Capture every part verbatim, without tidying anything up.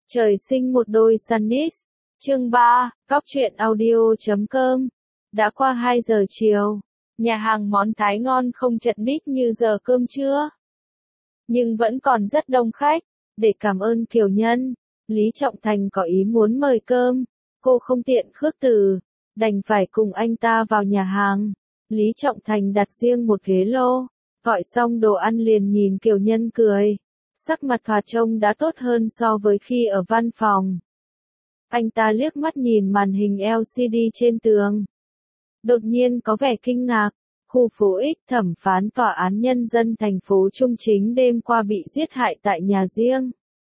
Trời sinh một đôi Sunnis. Chương ba, Cóc truyện audio chấm com. Đã qua hai giờ chiều. Nhà hàng món Thái ngon không chật ních như giờ cơm trưa. Nhưng vẫn còn rất đông khách. Để cảm ơn Kiều Nhân, Lý Trọng Thành có ý muốn mời cơm. Cô không tiện khước từ, đành phải cùng anh ta vào nhà hàng. Lý Trọng Thành đặt riêng một ghế lô. Gọi xong đồ ăn liền nhìn Kiều Nhân cười. Sắc mặt thoạt trông đã tốt hơn so với khi ở văn phòng. Anh ta liếc mắt nhìn màn hình L C D trên tường. Đột nhiên có vẻ kinh ngạc. Khu phố X, thẩm phán tòa án nhân dân thành phố Trung Chính đêm qua bị giết hại tại nhà riêng.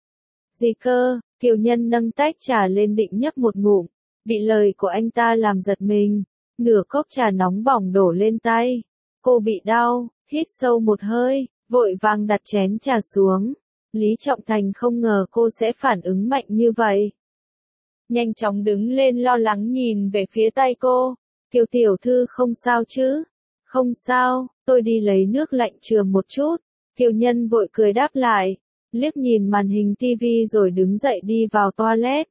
Gì cơ? Kiều Nhân nâng tách trà lên định nhấp một ngụm. Bị lời của anh ta làm giật mình. Nửa cốc trà nóng bỏng đổ lên tay. Cô bị đau, hít sâu một hơi, vội vàng đặt chén trà xuống. Lý Trọng Thành không ngờ cô sẽ phản ứng mạnh như vậy. Nhanh chóng đứng lên lo lắng nhìn về phía tay cô. Kiều tiểu thư không sao chứ? Không sao, tôi đi lấy nước lạnh chườm một chút. Kiều Nhân vội cười đáp lại. Liếc nhìn màn hình tivi rồi đứng dậy đi vào toilet.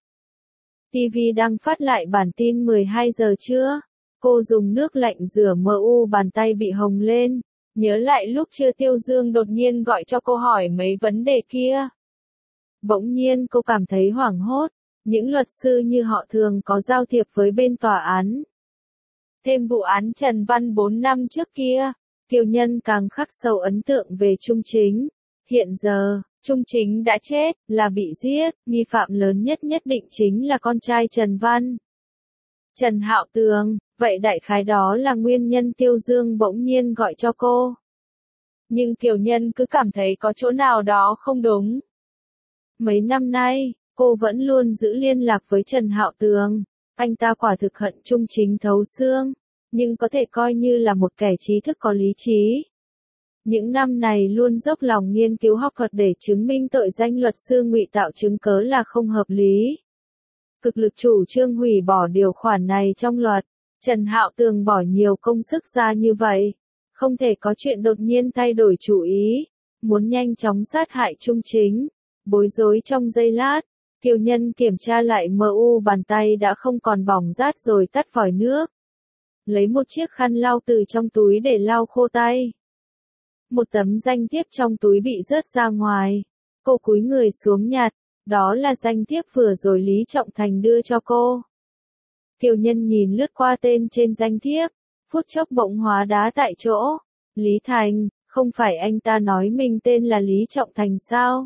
Tivi đang phát lại bản tin mười hai giờ trưa. Cô dùng nước lạnh rửa mờ u bàn tay bị hồng lên. Nhớ lại lúc chưa Tiêu Dương đột nhiên gọi cho cô hỏi mấy vấn đề kia. Bỗng nhiên cô cảm thấy hoảng hốt. Những luật sư như họ thường có giao thiệp với bên tòa án. Thêm vụ án Trần Văn bốn năm trước kia. Kiều Nhân càng khắc sâu ấn tượng về Trung Chính. Hiện giờ, Trung Chính đã chết, là bị giết, nghi phạm lớn nhất nhất định chính là con trai Trần Văn. Trần Hạo Tường, vậy đại khái đó là nguyên nhân Tiêu Dương bỗng nhiên gọi cho cô. Nhưng Kiều Nhân cứ cảm thấy có chỗ nào đó không đúng. Mấy năm nay, cô vẫn luôn giữ liên lạc với Trần Hạo Tường. Anh ta quả thực hận Trung Chính thấu xương, nhưng có thể coi như là một kẻ trí thức có lý trí. Những năm này luôn dốc lòng nghiên cứu học thuật để chứng minh tội danh luật sư ngụy tạo chứng cớ là không hợp lý. Cực lực chủ trương hủy bỏ điều khoản này trong luật. Trần Hạo Tường bỏ nhiều công sức ra như vậy. Không thể có chuyện đột nhiên thay đổi chủ ý. Muốn nhanh chóng sát hại Trung Chính. Bối rối trong giây lát. Kiều Nhân kiểm tra lại em u bàn tay đã không còn bỏng rát rồi tắt vòi nước. Lấy một chiếc khăn lau từ trong túi để lau khô tay. Một tấm danh thiếp trong túi bị rớt ra ngoài. Cô cúi người xuống nhặt. Đó là danh thiếp vừa rồi Lý Trọng Thành đưa cho cô. Kiều Nhân nhìn lướt qua tên trên danh thiếp. Phút chốc bỗng hóa đá tại chỗ. Lý Thành, không phải anh ta nói mình tên là Lý Trọng Thành sao?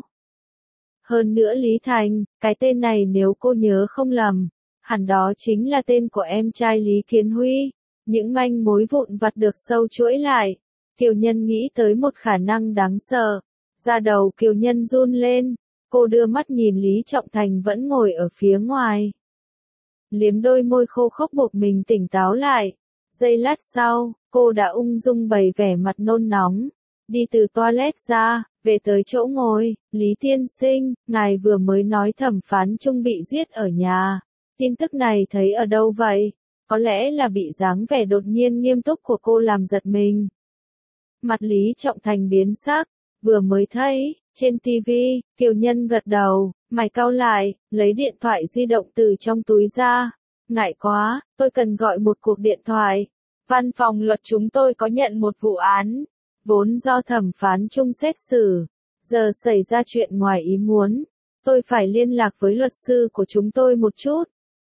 Hơn nữa Lý Thành, cái tên này nếu cô nhớ không lầm, hẳn đó chính là tên của em trai Lý Kiến Huy. Những manh mối vụn vặt được sâu chuỗi lại. Kiều Nhân nghĩ tới một khả năng đáng sợ. Da đầu Kiều Nhân run lên. Cô đưa mắt nhìn Lý Trọng Thành vẫn ngồi ở phía ngoài. Liếm đôi môi khô khốc buộc mình tỉnh táo lại. Giây lát sau, cô đã ung dung bày vẻ mặt nôn nóng. Đi từ toilet ra, về tới chỗ ngồi. Lý tiên sinh, ngài vừa mới nói thẩm phán Trung bị giết ở nhà. Tin tức này thấy ở đâu vậy? Có lẽ là bị dáng vẻ đột nhiên nghiêm túc của cô làm giật mình. Mặt Lý Trọng Thành biến sắc. Vừa mới thấy, trên tivi, Kiều Nhân gật đầu, mày cau lại, lấy điện thoại di động từ trong túi ra. Ngại quá, tôi cần gọi một cuộc điện thoại. Văn phòng luật chúng tôi có nhận một vụ án, vốn do thẩm phán Trung xét xử. Giờ xảy ra chuyện ngoài ý muốn. Tôi phải liên lạc với luật sư của chúng tôi một chút.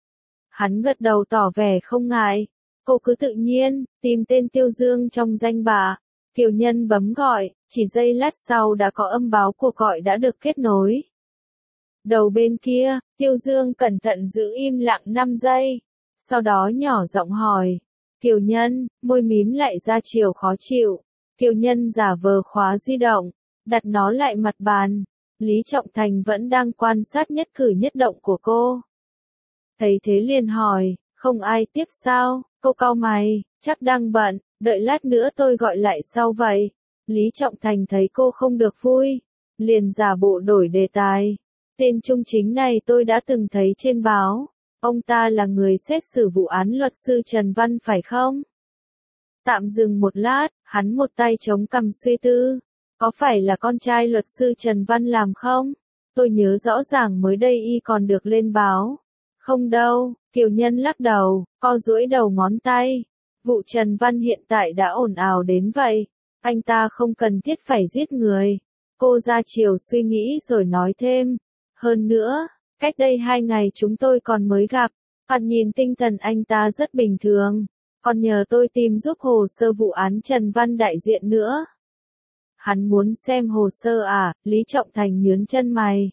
Hắn gật đầu tỏ vẻ không ngại. Cô cứ tự nhiên, tìm tên Tiêu Dương trong danh bạ. Kiều Nhân bấm gọi, chỉ giây lát sau đã có âm báo cuộc gọi đã được kết nối. Đầu bên kia, Tiêu Dương cẩn thận giữ im lặng năm giây. Sau đó nhỏ giọng hỏi. Kiều Nhân, môi mím lại ra chiều khó chịu. Kiều Nhân giả vờ khóa di động, đặt nó lại mặt bàn. Lý Trọng Thành vẫn đang quan sát nhất cử nhất động của cô. Thấy thế liền hỏi, không ai tiếp sao? Cô cau mày, chắc đang bận. Đợi lát nữa tôi gọi lại sau vậy. Lý Trọng Thành thấy cô không được vui. Liền giả bộ đổi đề tài. Tên Trung Chính này tôi đã từng thấy trên báo. Ông ta là người xét xử vụ án luật sư Trần Văn phải không? Tạm dừng một lát, hắn một tay chống cằm suy tư. Có phải là con trai luật sư Trần Văn làm không? Tôi nhớ rõ ràng mới đây y còn được lên báo. Không đâu, Kiều Nhân lắc đầu, co duỗi đầu ngón tay. Vụ Trần Văn hiện tại đã ồn ào đến vậy. Anh ta không cần thiết phải giết người. Cô ra chiều suy nghĩ rồi nói thêm. Hơn nữa, cách đây hai ngày chúng tôi còn mới gặp. Thoạt nhìn tinh thần anh ta rất bình thường. Còn nhờ tôi tìm giúp hồ sơ vụ án Trần Văn đại diện nữa. Hắn muốn xem hồ sơ à? Lý Trọng Thành nhướng chân mày.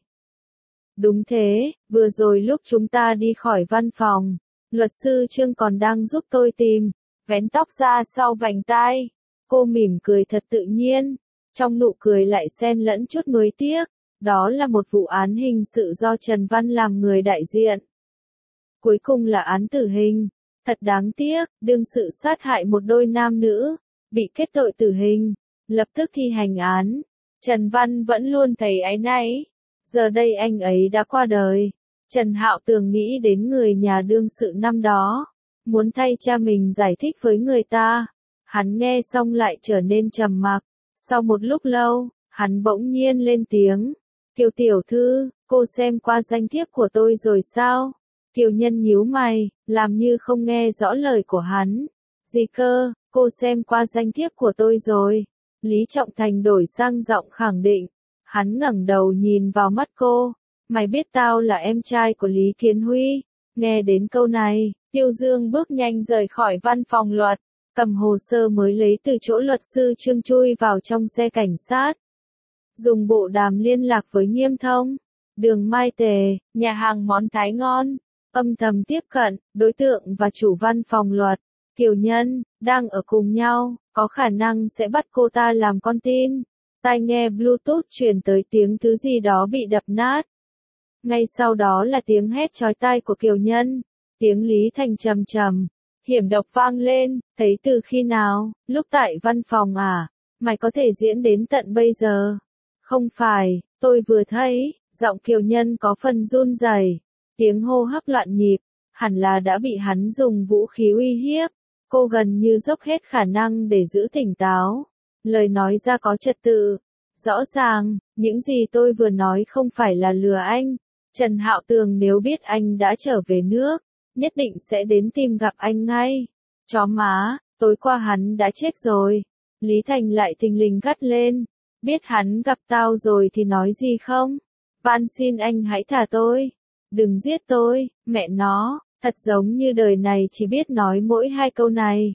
Đúng thế, vừa rồi lúc chúng ta đi khỏi văn phòng, luật sư Trương còn đang giúp tôi tìm, vén tóc ra sau vành tai. Cô mỉm cười thật tự nhiên, trong nụ cười lại xen lẫn chút nuối tiếc. Đó là một vụ án hình sự do Trần Văn làm người đại diện. Cuối cùng là án tử hình. Thật đáng tiếc, đương sự sát hại một đôi nam nữ, bị kết tội tử hình, lập tức thi hành án. Trần Văn vẫn luôn thấy áy náy. Giờ đây anh ấy đã qua đời. Trần Hạo Tường nghĩ đến người nhà đương sự năm đó, muốn thay cha mình giải thích với người ta. Hắn nghe xong lại trở nên trầm mặc. Sau một lúc lâu, hắn bỗng nhiên lên tiếng. Kiều tiểu thư, cô xem qua danh thiếp của tôi rồi sao? Kiều Nhân nhíu mày, làm như không nghe rõ lời của hắn. Gì cơ, cô xem qua danh thiếp của tôi rồi. Lý Trọng Thành đổi sang giọng khẳng định. Hắn ngẩng đầu nhìn vào mắt cô. Mày biết tao là em trai của Lý Kiến Huy. Nghe đến câu này, Tiêu Dương bước nhanh rời khỏi văn phòng luật, cầm hồ sơ mới lấy từ chỗ luật sư Trương chui vào trong xe cảnh sát. Dùng bộ đàm liên lạc với Nghiêm Thông. Đường Mai Tề, nhà hàng món Thái ngon. Âm thầm tiếp cận, đối tượng và chủ văn phòng luật, Kiều Nhân, đang ở cùng nhau, có khả năng sẽ bắt cô ta làm con tin. Tai nghe Bluetooth truyền tới tiếng thứ gì đó bị đập nát. Ngay sau đó là tiếng hét chói tai của Kiều Nhân, tiếng Lý Thành trầm trầm, hiểm độc vang lên, thấy từ khi nào, lúc tại văn phòng à, mày có thể diễn đến tận bây giờ. Không phải, tôi vừa thấy, giọng Kiều Nhân có phần run rẩy, tiếng hô hấp loạn nhịp, hẳn là đã bị hắn dùng vũ khí uy hiếp. Cô gần như dốc hết khả năng để giữ tỉnh táo. Lời nói ra có trật tự. Rõ ràng, những gì tôi vừa nói không phải là lừa anh. Trần Hạo Tường nếu biết anh đã trở về nước, nhất định sẽ đến tìm gặp anh ngay. Chó má, tối qua hắn đã chết rồi. Lý Thành lại thình lình gắt lên. Biết hắn gặp tao rồi thì nói gì không? Van xin anh hãy thả tôi. Đừng giết tôi, mẹ nó, thật giống như đời này chỉ biết nói mỗi hai câu này.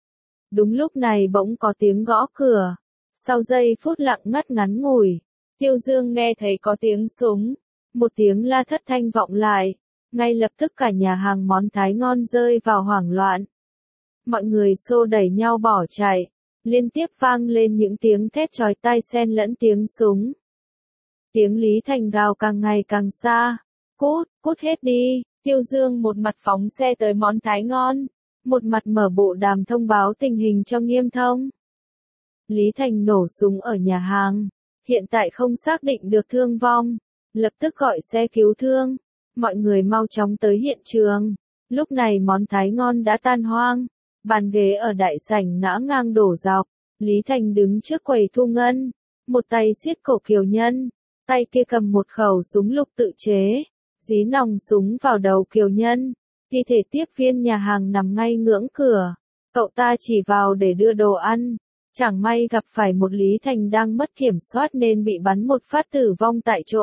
Đúng lúc này bỗng có tiếng gõ cửa. Sau giây phút lặng ngắt ngắn ngủi, Tiêu Dương nghe thấy có tiếng súng. Một tiếng la thất thanh vọng lại. Ngay lập tức cả nhà hàng món Thái ngon rơi vào hoảng loạn. Mọi người xô đẩy nhau bỏ chạy. Liên tiếp vang lên những tiếng thét chói tai xen lẫn tiếng súng. Tiếng Lý Thành gào càng ngày càng xa. Cút, cút hết đi. Tiêu Dương một mặt phóng xe tới món Thái ngon, một mặt mở bộ đàm thông báo tình hình cho Nghiêm Thông. Lý Thành nổ súng ở nhà hàng, hiện tại không xác định được thương vong, lập tức gọi xe cứu thương. Mọi người mau chóng tới hiện trường. Lúc này món Thái ngon đã tan hoang, bàn ghế ở đại sảnh ngã ngang đổ dọc. Lý Thành đứng trước quầy thu ngân, một tay siết cổ Kiều Nhân, tay kia cầm một khẩu súng lục tự chế. Dí nòng súng vào đầu Kiều Nhân, thi thể tiếp viên nhà hàng nằm ngay ngưỡng cửa. Cậu ta chỉ vào để đưa đồ ăn, chẳng may gặp phải một Lý Thành đang mất kiểm soát nên bị bắn một phát tử vong tại chỗ.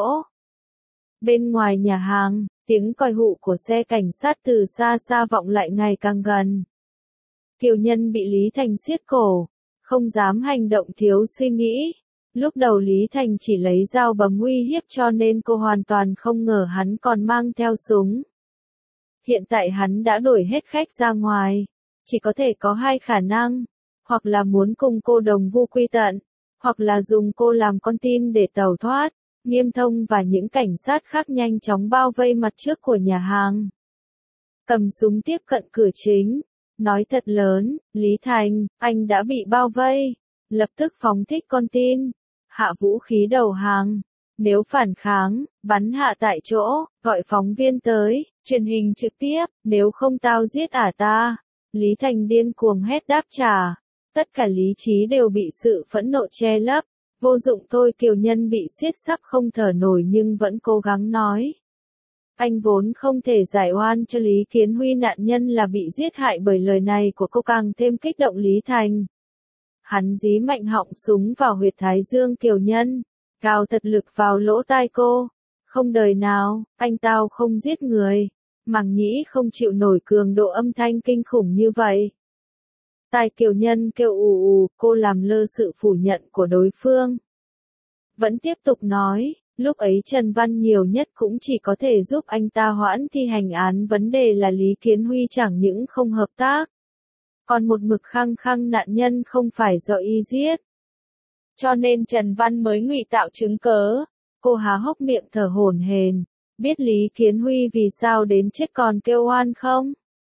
Bên ngoài nhà hàng, tiếng còi hụ của xe cảnh sát từ xa xa vọng lại ngày càng gần. Kiều Nhân bị Lý Thành siết cổ, không dám hành động thiếu suy nghĩ. Lúc đầu Lý Thành chỉ lấy dao bấm uy hiếp cho nên cô hoàn toàn không ngờ hắn còn mang theo súng. Hiện tại hắn đã đuổi hết khách ra ngoài. Chỉ có thể có hai khả năng. Hoặc là muốn cùng cô đồng vu quy tận. Hoặc là dùng cô làm con tin để tẩu thoát. Nghiêm Thông và những cảnh sát khác nhanh chóng bao vây mặt trước của nhà hàng. Cầm súng tiếp cận cửa chính. Nói thật lớn, Lý Thành, anh đã bị bao vây. Lập tức phóng thích con tin. Hạ vũ khí đầu hàng. Nếu phản kháng, bắn hạ tại chỗ, gọi phóng viên tới, truyền hình trực tiếp, nếu không tao giết ả ta. Lý Thành điên cuồng hét đáp trả. Tất cả lý trí đều bị sự phẫn nộ che lấp. Vô dụng thôi. Kiều Nhân bị siết sắp không thở nổi nhưng vẫn cố gắng nói. Anh vốn không thể giải oan cho Lý Kiến Huy, nạn nhân là bị giết hại bởi lời này của cô càng thêm kích động Lý Thành. Hắn dí mạnh họng súng vào huyệt thái dương Kiều Nhân, gào thật lực vào lỗ tai cô. Không đời nào, anh tao không giết người. Màng nhĩ không chịu nổi cường độ âm thanh kinh khủng như vậy. Tai Kiều Nhân kêu ù ù, cô làm lơ sự phủ nhận của đối phương. Vẫn tiếp tục nói, lúc ấy Trần Văn nhiều nhất cũng chỉ có thể giúp anh ta hoãn thi hành án, vấn đề là Lý Kiến Huy chẳng những không hợp tác, còn một mực khăng khăng nạn nhân không phải do y giết. Cho nên Trần Văn mới ngụy tạo chứng cớ. Cô há hốc miệng thở hổn hển. Biết Lý Kiến Huy vì sao đến chết còn kêu oan không?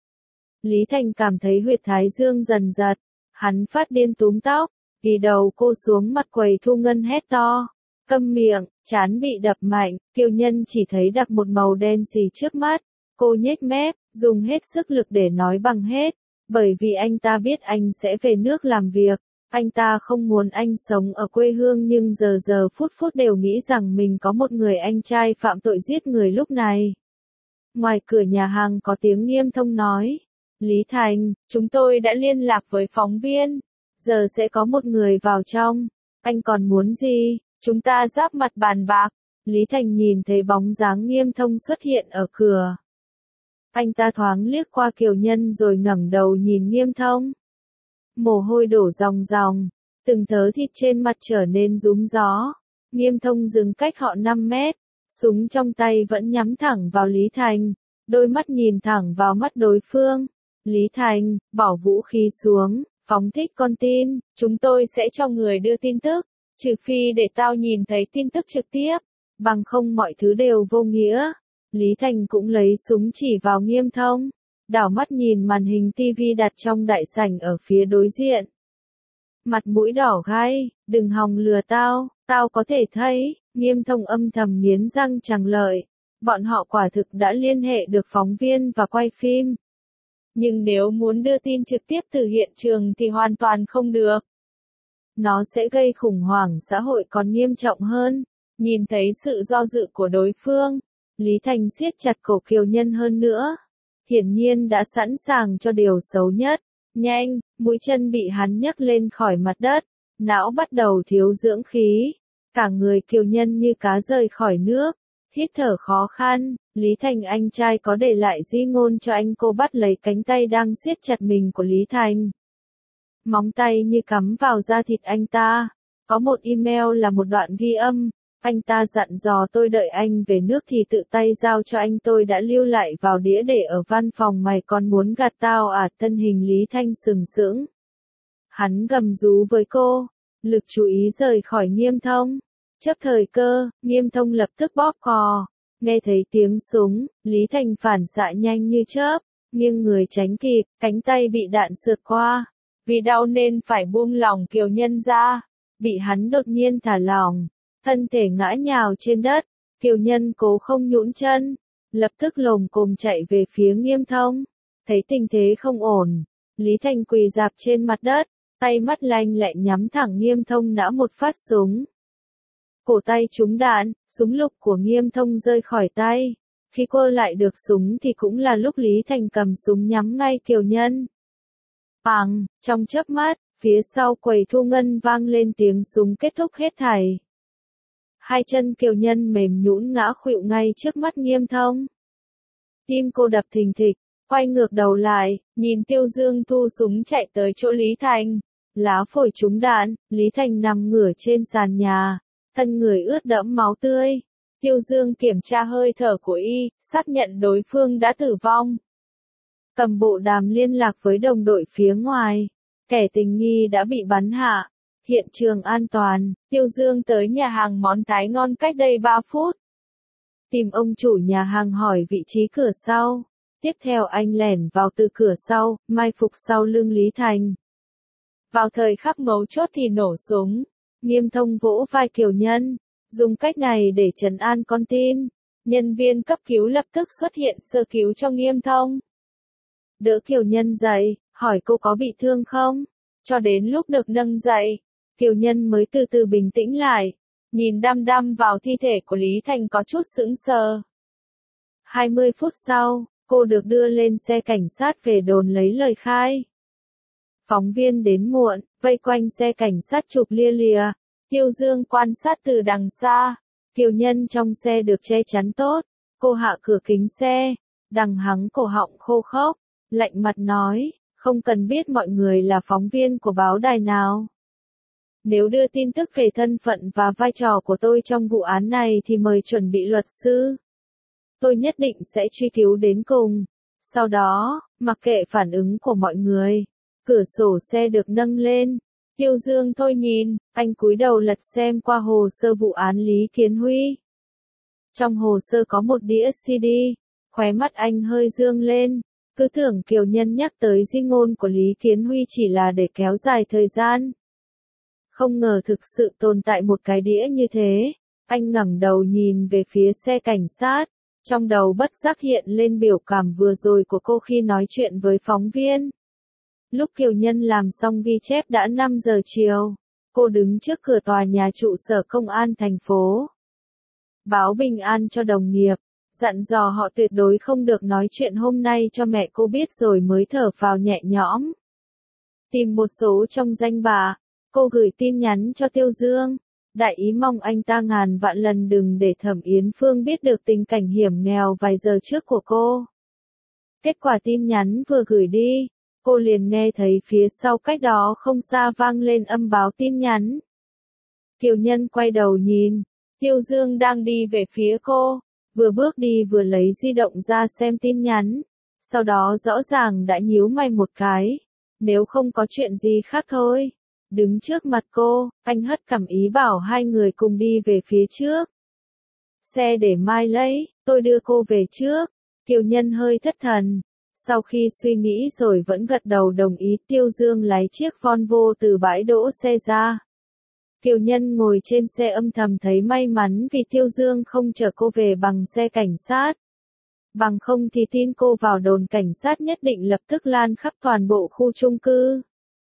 Lý Thành cảm thấy huyệt thái dương dần giật. Hắn phát điên túm tóc, ghi đầu cô xuống mặt quầy thu ngân hét to. Câm miệng, trán bị đập mạnh, Kiều Nhân chỉ thấy đặc một màu đen xì trước mắt. Cô nhếch mép, dùng hết sức lực để nói bằng hết. Bởi vì anh ta biết anh sẽ về nước làm việc. Anh ta không muốn anh sống ở quê hương nhưng giờ giờ phút phút đều nghĩ rằng mình có một người anh trai phạm tội giết người lúc này. Ngoài cửa nhà hàng có tiếng Nghiêm Thông nói. Lý Thành, chúng tôi đã liên lạc với phóng viên. Giờ sẽ có một người vào trong. Anh còn muốn gì? Chúng ta giáp mặt bàn bạc. Lý Thành nhìn thấy bóng dáng Nghiêm Thông xuất hiện ở cửa. Anh ta thoáng liếc qua Kiều Nhân rồi ngẩng đầu nhìn Nghiêm Thông. Mồ hôi đổ ròng ròng, từng thớ thịt trên mặt trở nên rúm gió. Nghiêm Thông dừng cách họ năm mét, súng trong tay vẫn nhắm thẳng vào Lý Thành, đôi mắt nhìn thẳng vào mắt đối phương. Lý Thành, bỏ vũ khí xuống, phóng thích con tin, chúng tôi sẽ cho người đưa tin tức, trừ phi để tao nhìn thấy tin tức trực tiếp, bằng không mọi thứ đều vô nghĩa. Lý Thành cũng lấy súng chỉ vào Nghiêm Thông. Đảo mắt nhìn màn hình tivi đặt trong đại sảnh ở phía đối diện. Mặt mũi đỏ gai, đừng hòng lừa tao, tao có thể thấy. Nghiêm Thông âm thầm nghiến răng chẳng lợi. Bọn họ quả thực đã liên hệ được phóng viên và quay phim. Nhưng nếu muốn đưa tin trực tiếp từ hiện trường thì hoàn toàn không được. Nó sẽ gây khủng hoảng xã hội còn nghiêm trọng hơn. Nhìn thấy sự do dự của đối phương, Lý Thành siết chặt cổ Kiều Nhân hơn nữa. Hiển nhiên đã sẵn sàng cho điều xấu nhất. Nhanh, mũi chân bị hắn nhấc lên khỏi mặt đất. Não bắt đầu thiếu dưỡng khí. Cả người Kiều Nhân như cá rời khỏi nước. Hít thở khó khăn. Lý Thành anh trai có để lại di ngôn cho anh. Cô bắt lấy cánh tay đang siết chặt mình của Lý Thành. Móng tay như cắm vào da thịt anh ta. Có một email là một đoạn ghi âm. Anh ta dặn dò tôi đợi anh về nước thì tự tay giao cho anh, tôi đã lưu lại vào đĩa để ở văn phòng. Mày còn muốn gạt tao à? Thân hình Lý Thanh sừng sững. Hắn gầm rú với cô. Lực chú ý rời khỏi Nghiêm Thông. Chấp thời cơ, Nghiêm Thông lập tức bóp cò. Nghe thấy tiếng súng, Lý Thành phản xạ nhanh như chớp, nghiêng người tránh kịp, cánh tay bị đạn sượt qua. Vì đau nên phải buông lỏng Kiều Nhân ra. Bị hắn đột nhiên thả lỏng. Thân thể ngã nhào trên đất, Kiều Nhân cố không nhũn chân, lập tức lồm cồm chạy về phía Nghiêm Thông. Thấy tình thế không ổn, Lý Thành quỳ rạp trên mặt đất, tay mắt lanh lẹ nhắm thẳng Nghiêm Thông nã một phát súng. Cổ tay trúng đạn, súng lục của Nghiêm Thông rơi khỏi tay. Khi cô lại được súng thì cũng là lúc Lý Thành cầm súng nhắm ngay Kiều Nhân. Bàng, trong chớp mắt, phía sau quầy thu ngân vang lên tiếng súng kết thúc hết thảy. Hai chân Kiều Nhân mềm nhũn ngã khuỵu ngay trước mắt Nghiêm Thông. Tim cô đập thình thịch, quay ngược đầu lại, nhìn Tiêu Dương thu súng chạy tới chỗ Lý Thành. Lá phổi trúng đạn, Lý Thành nằm ngửa trên sàn nhà, thân người ướt đẫm máu tươi. Tiêu Dương kiểm tra hơi thở của y, xác nhận đối phương đã tử vong. Cầm bộ đàm liên lạc với đồng đội phía ngoài. Kẻ tình nghi đã bị bắn hạ. Hiện trường an toàn, Tiêu Dương tới nhà hàng món Thái ngon cách đây ba phút. Tìm ông chủ nhà hàng hỏi vị trí cửa sau. Tiếp theo anh lẻn vào từ cửa sau, mai phục sau lưng Lý Thành. Vào thời khắc mấu chốt thì nổ súng. Nghiêm Thông vỗ vai Kiều Nhân, dùng cách này để trấn an con tin. Nhân viên cấp cứu lập tức xuất hiện sơ cứu cho Nghiêm Thông. Đỡ Kiều Nhân dậy, hỏi cô có bị thương không? Cho đến lúc được nâng dậy, Kiều Nhân mới từ từ bình tĩnh lại, nhìn đăm đăm vào thi thể của Lý Thành có chút sững sờ. hai mươi phút sau, cô được đưa lên xe cảnh sát về đồn lấy lời khai. Phóng viên đến muộn, vây quanh xe cảnh sát chụp lia lịa. Tiêu Dương quan sát từ đằng xa. Kiều Nhân trong xe được che chắn tốt. Cô hạ cửa kính xe, đằng hắng cổ họng khô khốc, lạnh mặt nói, không cần biết mọi người là phóng viên của báo đài nào. Nếu đưa tin tức về thân phận và vai trò của tôi trong vụ án này thì mời chuẩn bị luật sư. Tôi nhất định sẽ truy cứu đến cùng. Sau đó, mặc kệ phản ứng của mọi người, cửa sổ xe được nâng lên. Tiêu Dương thôi nhìn, anh cúi đầu lật xem qua hồ sơ vụ án Lý Kiến Huy. Trong hồ sơ có một đĩa xê đê, khóe mắt anh hơi dương lên, cứ tưởng Kiều Nhân nhắc tới di ngôn của Lý Kiến Huy chỉ là để kéo dài thời gian. Không ngờ thực sự tồn tại một cái đĩa như thế, anh ngẩng đầu nhìn về phía xe cảnh sát, trong đầu bất giác hiện lên biểu cảm vừa rồi của cô khi nói chuyện với phóng viên. Lúc Kiều Nhân làm xong ghi chép đã năm giờ chiều, cô đứng trước cửa tòa nhà trụ sở công an thành phố. Báo bình an cho đồng nghiệp, dặn dò họ tuyệt đối không được nói chuyện hôm nay cho mẹ cô biết rồi mới thở phào nhẹ nhõm. Tìm một số trong danh bạ, cô gửi tin nhắn cho Tiêu Dương, đại ý mong anh ta ngàn vạn lần đừng để Thẩm Yến Phương biết được tình cảnh hiểm nghèo vài giờ trước của cô. Kết quả tin nhắn vừa gửi đi, cô liền nghe thấy phía sau cách đó không xa vang lên âm báo tin nhắn. Kiều Nhân quay đầu nhìn, Tiêu Dương đang đi về phía cô, vừa bước đi vừa lấy di động ra xem tin nhắn, sau đó rõ ràng đã nhíu mày một cái, nếu không có chuyện gì khác thôi. Đứng trước mặt cô, anh hất cằm ý bảo hai người cùng đi về phía trước. Xe để mai lấy, tôi đưa cô về trước. Kiều Nhân hơi thất thần. Sau khi suy nghĩ rồi vẫn gật đầu đồng ý. Tiêu Dương lái chiếc Volvo từ bãi đỗ xe ra. Kiều Nhân ngồi trên xe âm thầm thấy may mắn vì Tiêu Dương không chở cô về bằng xe cảnh sát. Bằng không thì tin cô vào đồn cảnh sát nhất định lập tức lan khắp toàn bộ khu chung cư.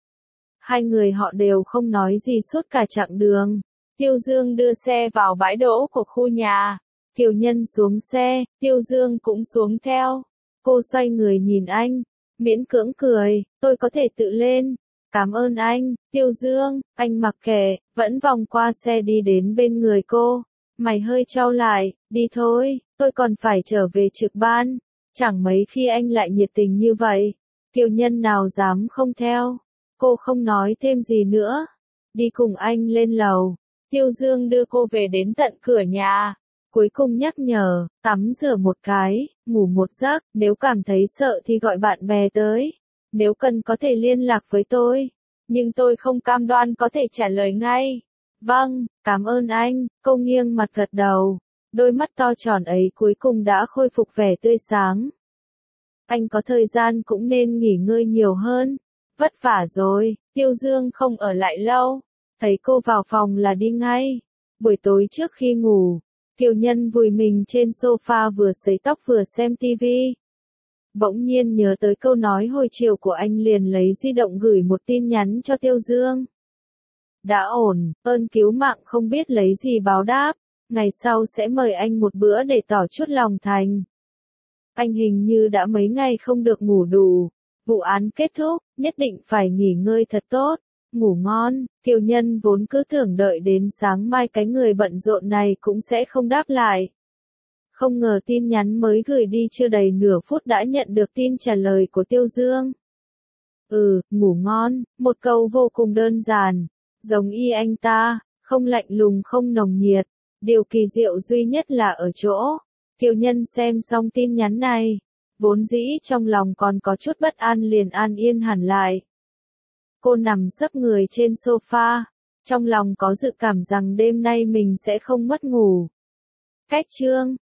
Hai người họ đều không nói gì suốt cả chặng đường. Tiêu Dương đưa xe vào bãi đỗ của khu nhà. Kiều Nhân xuống xe, Tiêu Dương cũng xuống theo. Cô xoay người nhìn anh, miễn cưỡng cười, tôi có thể tự lên. Cảm ơn anh, Tiêu Dương, anh mặc kệ, vẫn vòng qua xe đi đến bên người cô. Mày hơi chau lại, đi thôi, tôi còn phải trở về trực ban. Chẳng mấy khi anh lại nhiệt tình như vậy. Kiều Nhân nào dám không theo. Cô không nói thêm gì nữa. Đi cùng anh lên lầu. Tiêu Dương đưa cô về đến tận cửa nhà. Cuối cùng nhắc nhở, tắm rửa một cái, ngủ một giấc, nếu cảm thấy sợ thì gọi bạn bè tới. Nếu cần có thể liên lạc với tôi. Nhưng tôi không cam đoan có thể trả lời ngay. Vâng, cảm ơn anh, cô nghiêng mặt gật đầu. Đôi mắt to tròn ấy cuối cùng đã khôi phục vẻ tươi sáng. Anh có thời gian cũng nên nghỉ ngơi nhiều hơn. Vất vả rồi, Tiêu Dương không ở lại lâu. Thấy cô vào phòng là đi ngay. Buổi tối trước khi ngủ, Kiều Nhân vùi mình trên sofa vừa sấy tóc vừa xem tivi. Bỗng nhiên nhớ tới câu nói hồi chiều của anh liền lấy di động gửi một tin nhắn cho Tiêu Dương. Đã ổn, ơn cứu mạng không biết lấy gì báo đáp. Ngày sau sẽ mời anh một bữa để tỏ chút lòng thành. Anh hình như đã mấy ngày không được ngủ đủ. Vụ án kết thúc, nhất định phải nghỉ ngơi thật tốt. Ngủ ngon, Kiều Nhân vốn cứ tưởng đợi đến sáng mai cái người bận rộn này cũng sẽ không đáp lại. Không ngờ tin nhắn mới gửi đi chưa đầy nửa phút đã nhận được tin trả lời của Tiêu Dương. Ừ, ngủ ngon, một câu vô cùng đơn giản. Giống y anh ta, không lạnh lùng không nồng nhiệt. Điều kỳ diệu duy nhất là ở chỗ. Kiều Nhân xem xong tin nhắn này. Vốn dĩ trong lòng còn có chút bất an liền an yên hẳn lại. Cô nằm sấp người trên sofa. Trong lòng có dự cảm rằng đêm nay mình sẽ không mất ngủ. Cách chương